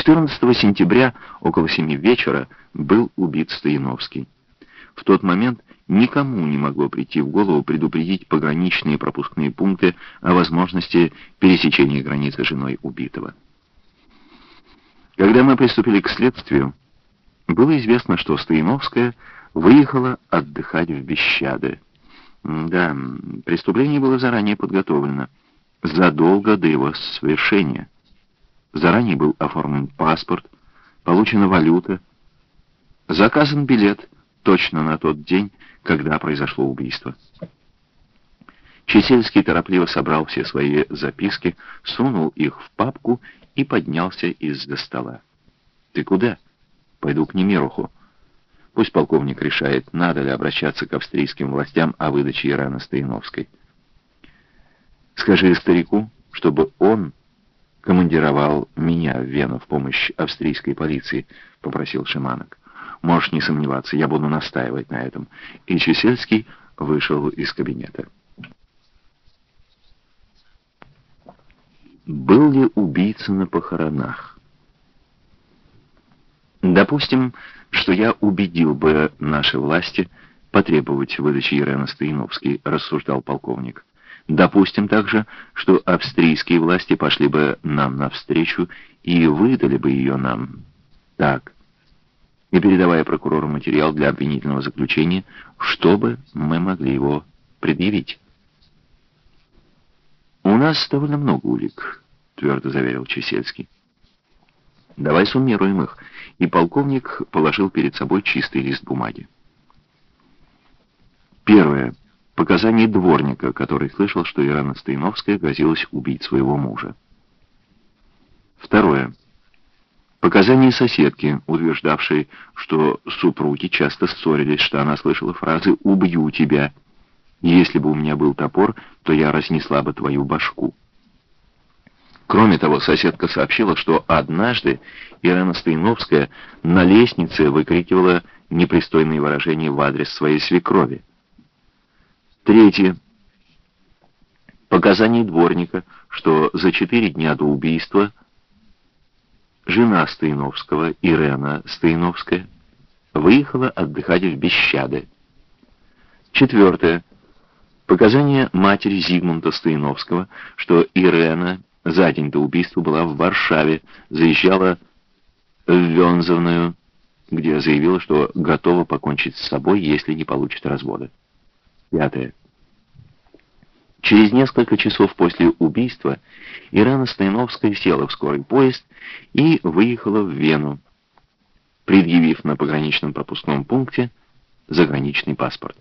14 сентября около 7 вечера был убит Стояновский. В тот момент никому не могло прийти в голову предупредить пограничные пропускные пункты о возможности пересечения границы женой убитого. Когда мы приступили к следствию, было известно, что Стояновская выехала отдыхать в Бещады. Да, преступление было заранее подготовлено, задолго до его совершения. Заранее был оформлен паспорт, получена валюта, заказан билет точно на тот день, когда произошло убийство. Чесельский торопливо собрал все свои записки, сунул их в папку и поднялся из-за стола. «Ты куда?» «Пойду к Немеруху. Пусть полковник решает, надо ли обращаться к австрийским властям о выдаче Ираны Стояновской. Скажи старику, чтобы он командировал меня в Вену в помощь австрийской полиции», — попросил Шиманок. «Можешь не сомневаться, я буду настаивать на этом». И Чесельский вышел из кабинета. Был ли убийца на похоронах? Допустим, что я убедил бы наши власти потребовать выдачи Ираны Стояновской, рассуждал полковник. Допустим также, что австрийские власти пошли бы нам навстречу и выдали бы ее нам. Так. И передавая прокурору материал для обвинительного заключения, чтобы мы могли его предъявить. «У нас довольно много улик», — твердо заверил Чесельский. «Давай суммируем их». И полковник положил перед собой чистый лист бумаги. Первое. Показания дворника, который слышал, что Ирана Стояновская грозилась убить своего мужа. Второе. Показания соседки, утверждавшей, что супруги часто ссорились, что она слышала фразы «убью тебя». «Если бы у меня был топор, то я разнесла бы твою башку». Кроме того, соседка сообщила, что однажды Ирана Стояновская на лестнице выкрикивала непристойные выражения в адрес своей свекрови. Третье. Показания дворника, что за 4 дня до убийства жена Стояновского, Ирена Стояновская, выехала отдыхать в Бещады. Четвертое. Показания матери Зигмунда Стояновского, что Ирена за день до убийства была в Варшаве, заезжала в Вензовную, где заявила, что готова покончить с собой, если не получит развода. Пятое. Через несколько часов после убийства Ирана Стояновская села в скорый поезд и выехала в Вену, предъявив на пограничном пропускном пункте заграничный паспорт.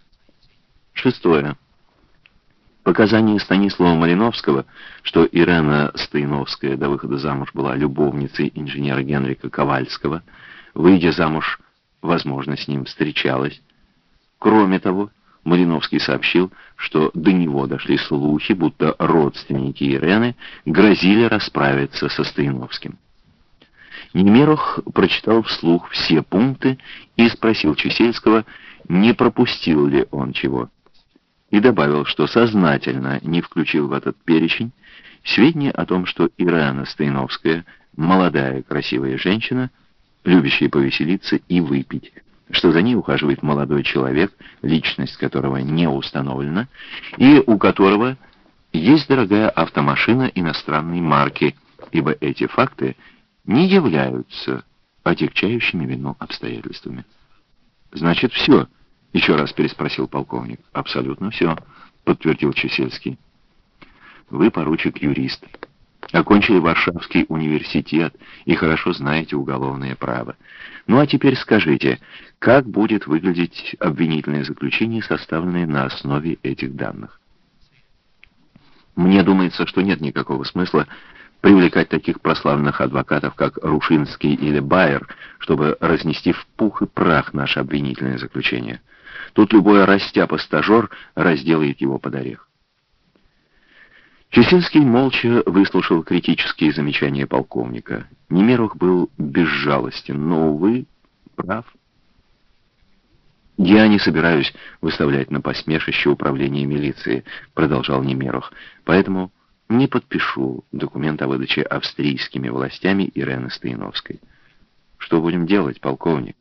Шестое. Показания Станислава Малиновского, что Ирена Стояновская до выхода замуж была любовницей инженера Генрика Ковальского, выйдя замуж, возможно, с ним встречалась. Кроме того, Малиновский сообщил, что до него дошли слухи, будто родственники Ирены грозили расправиться со Стояновским. Немерух прочитал вслух все пункты и спросил Чесельского, не пропустил ли он чего. И добавил, что сознательно не включил в этот перечень сведения о том, что Ирана Стояновская — молодая красивая женщина, любящая повеселиться и выпить, что за ней ухаживает молодой человек, личность которого не установлена, и у которого есть дорогая автомашина иностранной марки, ибо эти факты не являются отягчающими вину обстоятельствами. «Значит, все?» — еще раз переспросил полковник. «Абсолютно все», — подтвердил Чесельский. «Вы поручик-юрист, окончили Варшавский университет и хорошо знаете уголовное право. Ну а теперь скажите, как будет выглядеть обвинительное заключение, составленное на основе этих данных?» «Мне думается, что нет никакого смысла привлекать таких прославленных адвокатов, как Рушинский или Байер, чтобы разнести в пух и прах наше обвинительное заключение. Тут любой растяпа-стажер разделает его под орех». Чесельский молча выслушал критические замечания полковника. Немерух был безжалостен, но, увы, прав. «Я не собираюсь выставлять на посмешище управление милиции», — продолжал Немерух, «поэтому не подпишу документ о выдаче австрийскими властями Ирены Стояновской. Что будем делать, полковник?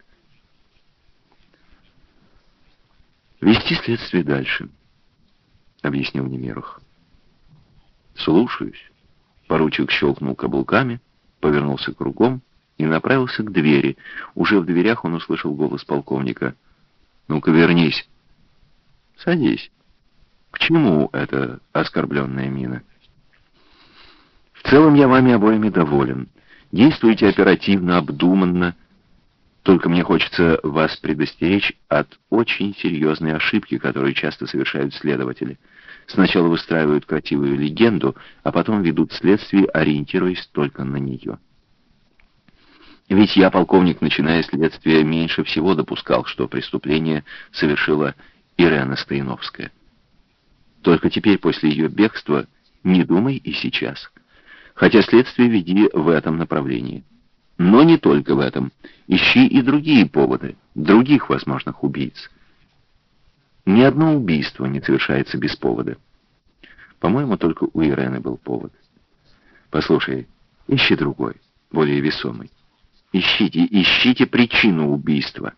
Вести следствие дальше, объяснил Немиров. Слушаюсь. Поручик щелкнул каблуками, повернулся кругом и направился к двери. Уже в дверях он услышал голос полковника. «Ну-ка, вернись». «Садись». «К чему эта оскорбленная мина?» «В целом я вами обоими доволен. Действуйте оперативно, обдуманно. Только мне хочется вас предостеречь от очень серьезной ошибки, которую часто совершают следователи. Сначала выстраивают красивую легенду, а потом ведут следствие, ориентируясь только на нее. Ведь я, полковник, начиная следствие, меньше всего допускал, что преступление совершила Ирена Стояновская. Только теперь, после ее бегства, не думай и сейчас. Хотя следствие веди в этом направлении. Но не только в этом. Ищи и другие поводы, других возможных убийц. Ни одно убийство не совершается без повода. По-моему, только у Ирены был повод. Послушай, ищи другой, более весомый. Ищите причину убийства.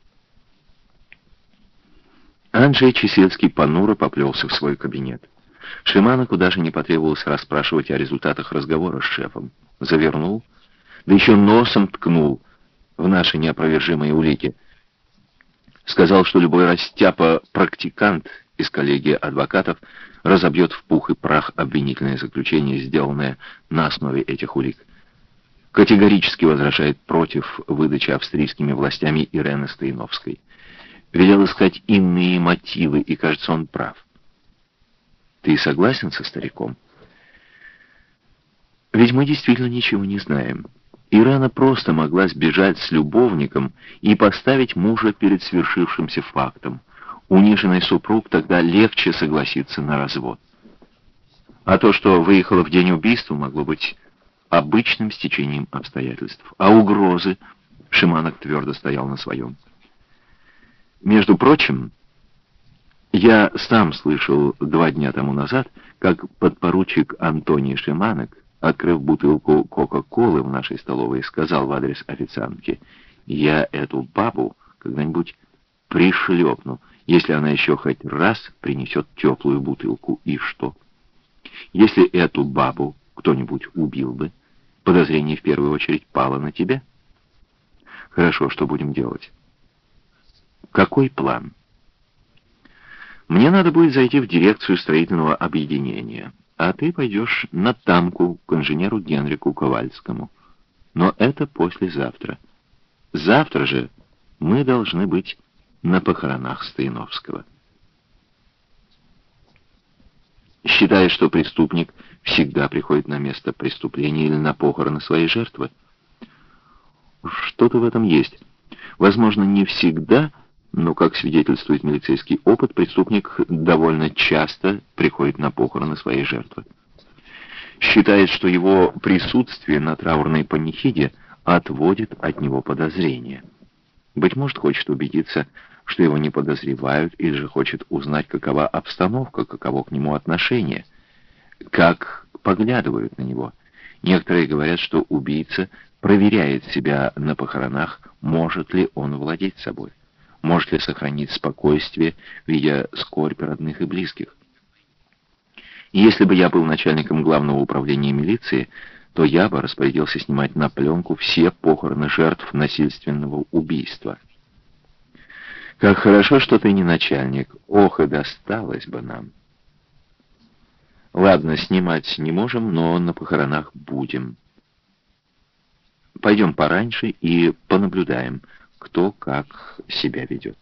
Анджей Чесельский понуро поплелся в свой кабинет. Шиманоку даже не потребовалось расспрашивать о результатах разговора с шефом. Завернул, да еще носом ткнул в наши неопровержимые улики. Сказал, что любой растяпа-практикант из коллегии адвокатов разобьет в пух и прах обвинительное заключение, сделанное на основе этих улик. Категорически возражает против выдачи австрийскими властями Ирены Стояновской. Велел искать иные мотивы, и, кажется, он прав. Ты согласен со стариком? Ведь мы действительно ничего не знаем. Ирена просто могла сбежать с любовником и поставить мужа перед свершившимся фактом. Униженный супруг тогда легче согласиться на развод. А то, что выехала в день убийства, могло быть обычным стечением обстоятельств. А угрозы? Шиманок твердо стоял на своем. Между прочим, я сам слышал 2 дня тому назад, как подпоручик Антоний Шиманок, открыв бутылку Кока-Колы в нашей столовой, сказал в адрес официантки: «Я эту бабу когда-нибудь пришлепну, если она еще хоть раз принесет теплую бутылку». И что? Если эту бабу кто-нибудь убил бы, подозрение в первую очередь пало на тебя. Хорошо, что будем делать? Какой план? Мне надо будет зайти в дирекцию строительного объединения, а ты пойдешь на Тамку к инженеру Генрику Ковальскому. Но это послезавтра. Завтра же мы должны быть на похоронах Стояновского. Считаешь, что преступник всегда приходит на место преступления или на похороны своей жертвы? Что-то в этом есть. Возможно, не всегда, но, как свидетельствует милицейский опыт, преступник довольно часто приходит на похороны своей жертвы. Считает, что его присутствие на траурной панихиде отводит от него подозрения. Быть может, хочет убедиться, что его не подозревают, или же хочет узнать, какова обстановка, каково к нему отношение, как поглядывают на него. Некоторые говорят, что убийца проверяет себя на похоронах, может ли он владеть собой, может ли сохранить спокойствие, видя скорбь родных и близких. И если бы я был начальником главного управления милиции, то я бы распорядился снимать на пленку все похороны жертв насильственного убийства. Как хорошо, что ты не начальник. Ох, и досталось бы нам. Ладно, снимать не можем, но на похоронах будем. Пойдем пораньше и понаблюдаем, кто как себя ведет.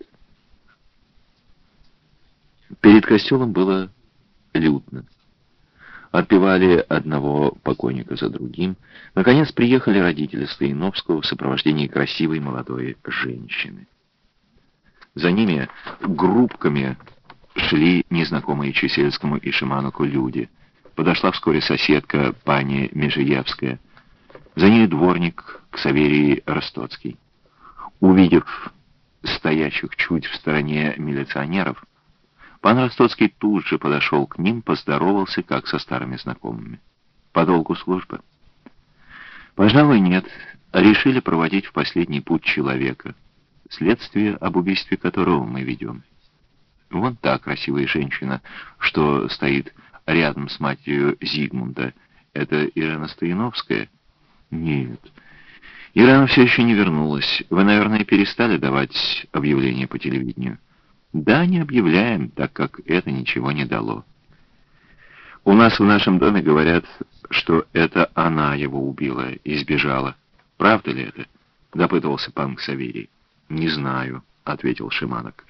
Перед костелом было людно. Отпевали одного покойника за другим. Наконец приехали родители Стояновского в сопровождении красивой молодой женщины. За ними группками шли незнакомые Чесельскому и Шиманоку люди. Подошла вскоре соседка, пани Межиевская. За ней дворник Ксаверий Ростоцкий. Увидев стоящих чуть в стороне милиционеров, Пан Ростоцкий тут же подошел к ним, поздоровался, как со старыми знакомыми. По долгу службы? Пожалуй, нет. Решили проводить в последний путь человека, следствие об убийстве которого мы ведем. Вон та красивая женщина, что стоит рядом с матерью Зигмунда. Это Ирена Стояновская? Нет. Ирена все еще не вернулась. Вы, наверное, перестали давать объявления по телевидению? Да, не объявляем, так как это ничего не дало. У нас в нашем доме говорят, что это она его убила и сбежала. Правда ли это? Допытывался пан Ксаверий. Не знаю, ответил Шиманок.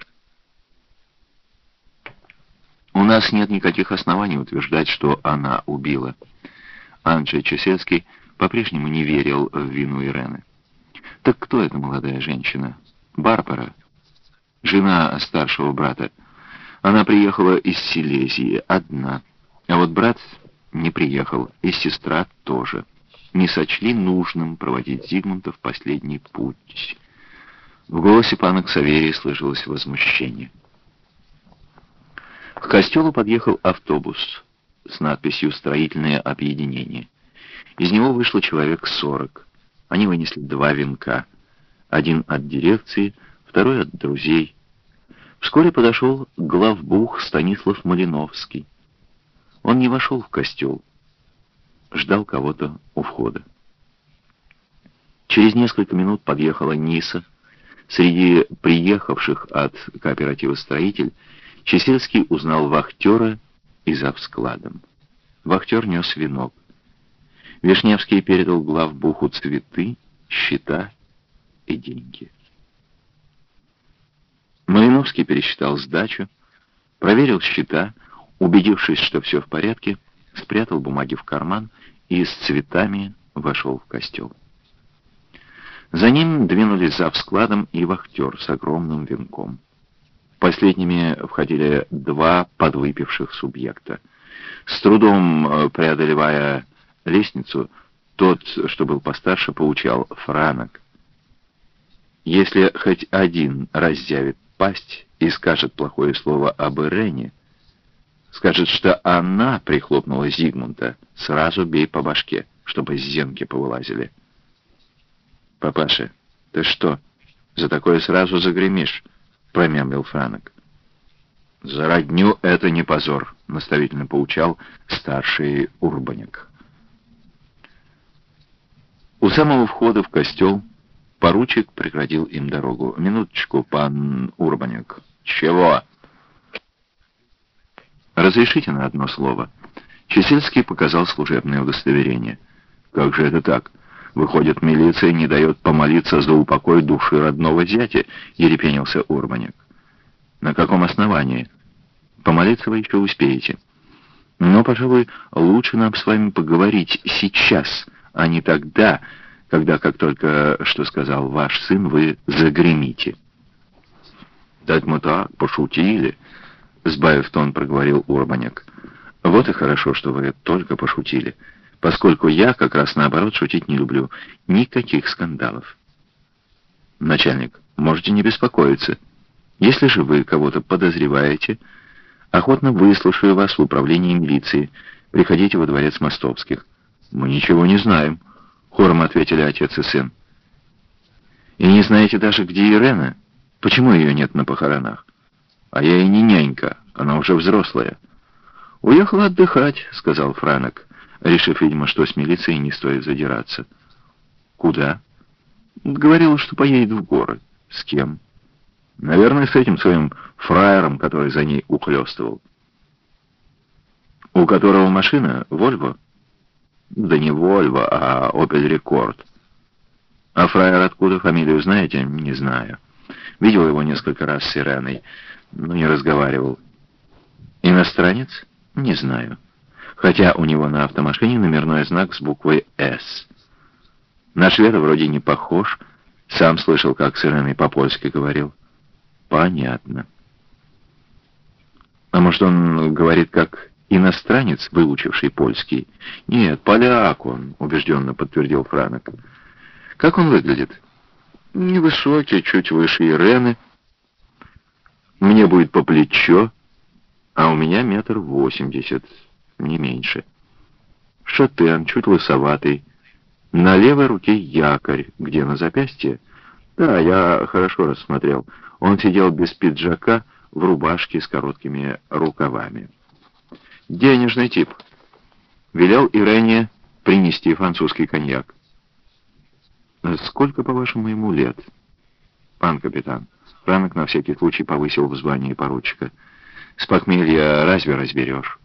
У нас нет никаких оснований утверждать, что она убила. Анджей Чесельский по-прежнему не верил в вину Ирены. Так кто эта молодая женщина? Барбара, жена старшего брата. Она приехала из Силезии одна. А вот брат не приехал, и сестра тоже. Не сочли нужным проводить Зигмунда в последний путь. В голосе пана Ксаверия слышалось возмущение. К костелу подъехал автобус с надписью «Строительное объединение». Из него вышло человек 40. Они вынесли 2 венка. Один от дирекции, второй от друзей. Вскоре подошел главбух Станислав Малиновский. Он не вошел в костел. Ждал кого-то у входа. Через несколько минут подъехала Ниса. Среди приехавших от кооператива «Строитель» Чесельский узнал вахтера и завскладом. Вахтер нес венок. Вишневский передал главбуху цветы, счета и деньги. Малиновский пересчитал сдачу, проверил счета, убедившись, что все в порядке, спрятал бумаги в карман и с цветами вошел в костел. За ним двинулись завскладом и вахтер с огромным венком. Последними входили 2 подвыпивших субъекта. С трудом преодолевая лестницу, тот, что был постарше, поучал Франок. Если хоть один разъявит пасть и скажет плохое слово об Ирене, скажет, что она прихлопнула Зигмунда, сразу бей по башке, чтобы зенки повылазили. «Папаша, ты что, за такое сразу загремишь?» — промямлил Франок. «За родню это не позор», — наставительно поучал старший Урбаник. У самого входа в костел поручик преградил им дорогу. «Минуточку, пан Урбаник». «Чего?» «Разрешите на одно слово?» Чесельский показал служебное удостоверение. «Как же это так? Выходит, милиция не дает помолиться за упокой души родного зятя?» — ерепенился Урбаник. «На каком основании? Помолиться вы еще успеете. Но, пожалуй, лучше нам с вами поговорить сейчас, а не тогда, когда, как только что сказал ваш сын, вы загремите». «Так мы так, пошутили», — сбавив тон, проговорил Урбаник. «Вот и хорошо, что вы только пошутили, поскольку я как раз наоборот шутить не люблю. Никаких скандалов». «Начальник, можете не беспокоиться. Если же вы кого-то подозреваете, охотно выслушаю вас в управлении милиции. Приходите во дворец Мостовских». «Мы ничего не знаем», — хором ответили отец и сын. «И не знаете даже, где Ирена? Почему ее нет на похоронах?» «А я и не нянька, она уже взрослая». «Уехала отдыхать», — сказал Франок, решив, видимо, что с милицией не стоит задираться. «Куда?» «Говорила, что поедет в горы». «С кем?» «Наверное, с этим своим фраером, который за ней ухлёстывал». «У которого машина? Вольво?» «Да не Вольво, а Opel Rekord». «А фраер откуда, фамилию знаете?» «Не знаю. Видел его несколько раз с Иреной, но не разговаривал». «Иностранец?» «Не знаю. Хотя у него на автомашине номерной знак с буквой «С». На шведа вроде не похож. Сам слышал, как с Иреной по-польски говорил». «Понятно. А может, он говорит как иностранец, выучивший польский?» «Нет, поляк он», — убежденно подтвердил Франок. «Как он выглядит?» «Невысокий, чуть выше Ирены. Мне будет по плечо. а у меня 1,80 м, не меньше. Шатен, чуть лысоватый. На левой руке якорь, где на запястье. Да, я хорошо рассмотрел. Он сидел без пиджака, в рубашке с короткими рукавами. Денежный тип. Велел Ирене принести французский коньяк. Сколько, по-вашему, ему лет? Пан капитан. Франк на всякий случай повысил в звании поручика. С похмелья разве разберешь?